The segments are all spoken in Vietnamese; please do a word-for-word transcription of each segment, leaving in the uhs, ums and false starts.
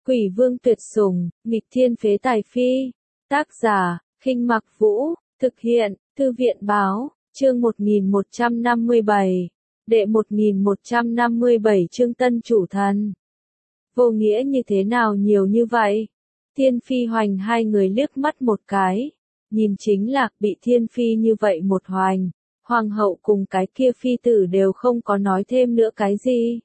Quỷ vương tuyệt sủng, nghịch thiên phế tài phi. Tác giả, Khinh Mặc Vũ, thực hiện, Thư viện báo, chương một nghìn một trăm năm mươi bảy. Đệ một nghìn một trăm năm mươi bảy chương Tân Chủ Thần. Vô nghĩa như thế nào nhiều như vậy? Thiên Phi Hoành hai người liếc mắt một cái. Nhìn chính Lạc bị Thiên Phi như vậy một hoành. Hoàng hậu cùng cái kia phi tử đều không có nói thêm nữa cái gì.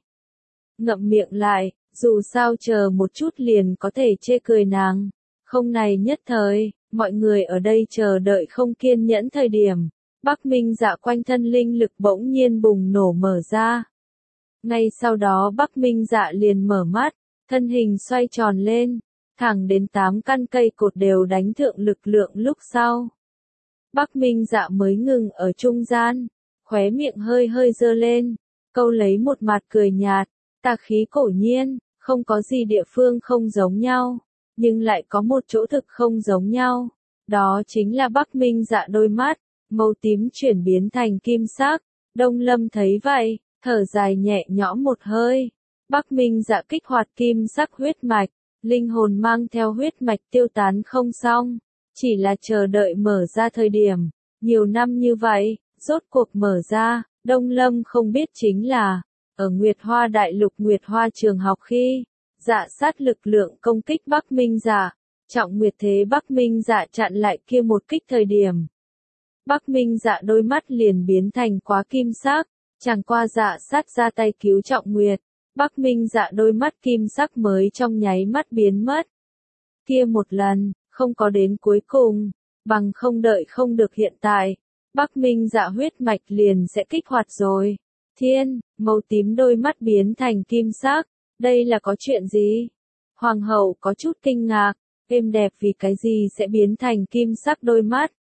Ngậm miệng lại, dù sao chờ một chút liền có thể chê cười nàng. Không này nhất thời, mọi người ở đây chờ đợi không kiên nhẫn thời điểm. Bắc Minh Dạ quanh thân linh lực bỗng nhiên bùng nổ mở ra. Ngay sau đó Bắc Minh Dạ liền mở mắt, thân hình xoay tròn lên, thẳng đến tám căn cây cột đều đánh thượng lực lượng lúc sau. Bắc Minh Dạ mới ngừng ở trung gian, khóe miệng hơi hơi dơ lên, câu lấy một mặt cười nhạt, tà khí cổ nhiên, không có gì địa phương không giống nhau, nhưng lại có một chỗ thực không giống nhau, đó chính là Bắc Minh Dạ đôi mắt, màu tím chuyển biến thành kim sắc. Đông Lâm thấy vậy, thở dài nhẹ nhõm một hơi. Bắc Minh Dạ kích hoạt kim sắc huyết mạch, linh hồn mang theo huyết mạch tiêu tán không xong, chỉ là chờ đợi mở ra thời điểm. Nhiều năm như vậy, rốt cuộc mở ra, Đông Lâm không biết chính là, ở Nguyệt Hoa Đại Lục Nguyệt Hoa trường học khi, Dạ sát lực lượng công kích Bắc Minh Dạ, trọng nguyệt thế Bắc Minh Dạ chặn lại kia một kích thời điểm. Bắc Minh Dạ đôi mắt liền biến thành quá kim sắc, chẳng qua Dạ sát ra tay cứu trọng nguyệt, Bắc Minh Dạ đôi mắt kim sắc mới trong nháy mắt biến mất. Kia một lần, không có đến cuối cùng, bằng không đợi không được hiện tại, Bắc Minh Dạ huyết mạch liền sẽ kích hoạt rồi. Thiên, màu tím đôi mắt biến thành kim sắc, đây là có chuyện gì? Hoàng hậu có chút kinh ngạc, êm đẹp vì cái gì sẽ biến thành kim sắc đôi mắt?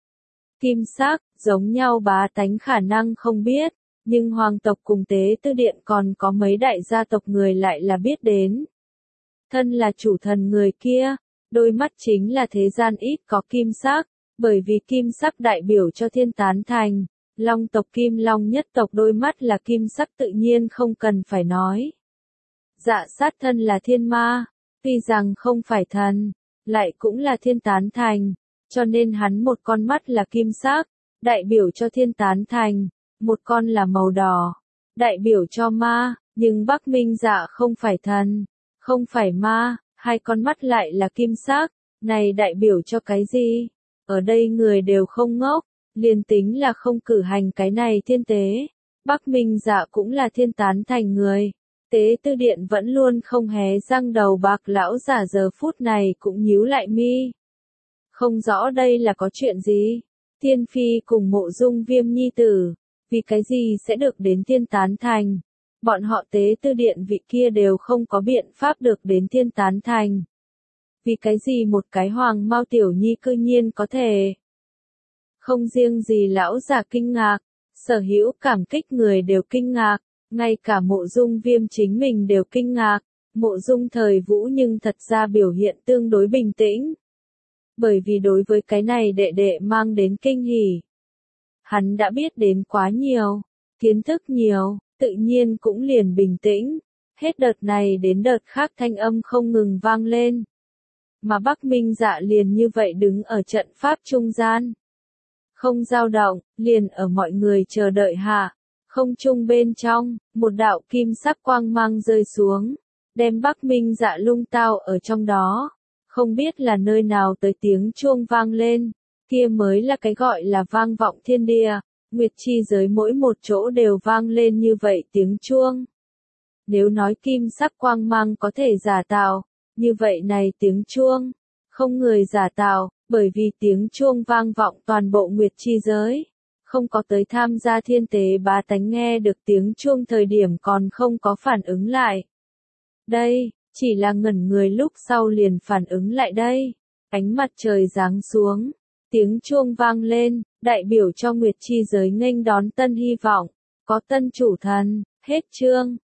Kim sắc, giống nhau bá tánh khả năng không biết, nhưng hoàng tộc cùng tế tư điện còn có mấy đại gia tộc người lại là biết đến. Thân là chủ thần người kia, đôi mắt chính là thế gian ít có kim sắc, bởi vì kim sắc đại biểu cho thiên tán thành. Long tộc Kim Long nhất tộc đôi mắt là kim sắc tự nhiên không cần phải nói. Dạ sát thân là thiên ma, tuy rằng không phải thần, lại cũng là thiên tán thành, cho nên hắn một con mắt là kim sắc, đại biểu cho thiên tán thành, một con là màu đỏ, đại biểu cho ma, nhưng Bắc Minh Dạ không phải thần, không phải ma, hai con mắt lại là kim sắc, này đại biểu cho cái gì? Ở đây người đều không ngốc. Liền tính là không cử hành cái này thiên tế, Bắc Minh Dạ cũng là thiên tán thành người. Tế tư điện vẫn luôn không hé răng đầu bạc lão giả giờ phút này cũng nhíu lại mi. Không rõ đây là có chuyện gì. Thiên Phi cùng Mộ Dung Viêm nhi tử, vì cái gì sẽ được đến thiên tán thành. Bọn họ tế tư điện vị kia đều không có biện pháp được đến thiên tán thành. Vì cái gì một cái hoàng mao tiểu nhi cư nhiên có thể. Không riêng gì lão già kinh ngạc, sở hữu cảm kích người đều kinh ngạc, ngay cả Mộ Dung Viêm chính mình đều kinh ngạc, Mộ Dung Thời Vũ nhưng thật ra biểu hiện tương đối bình tĩnh. Bởi vì đối với cái này đệ đệ mang đến kinh hỉ. Hắn đã biết đến quá nhiều, kiến thức nhiều, tự nhiên cũng liền bình tĩnh, hết đợt này đến đợt khác thanh âm không ngừng vang lên. Mà Bắc Minh Dạ liền như vậy đứng ở trận pháp trung gian. Không dao động, liền ở mọi người chờ đợi hạ, không trung bên trong, một đạo kim sắc quang mang rơi xuống, đem Bắc Minh Dạ lung tao ở trong đó, không biết là nơi nào tới tiếng chuông vang lên, kia mới là cái gọi là vang vọng thiên địa, nguyệt chi giới mỗi một chỗ đều vang lên như vậy tiếng chuông. Nếu nói kim sắc quang mang có thể giả tạo, như vậy này tiếng chuông, không người giả tạo. Bởi vì tiếng chuông vang vọng toàn bộ nguyệt chi giới, không có tới tham gia thiên tế bá tánh nghe được tiếng chuông thời điểm còn không có phản ứng lại. Đây, chỉ là ngẩn người lúc sau liền phản ứng lại đây. Ánh mặt trời giáng xuống, tiếng chuông vang lên, đại biểu cho nguyệt chi giới nghênh đón tân hy vọng, có tân chủ thần, hết chương.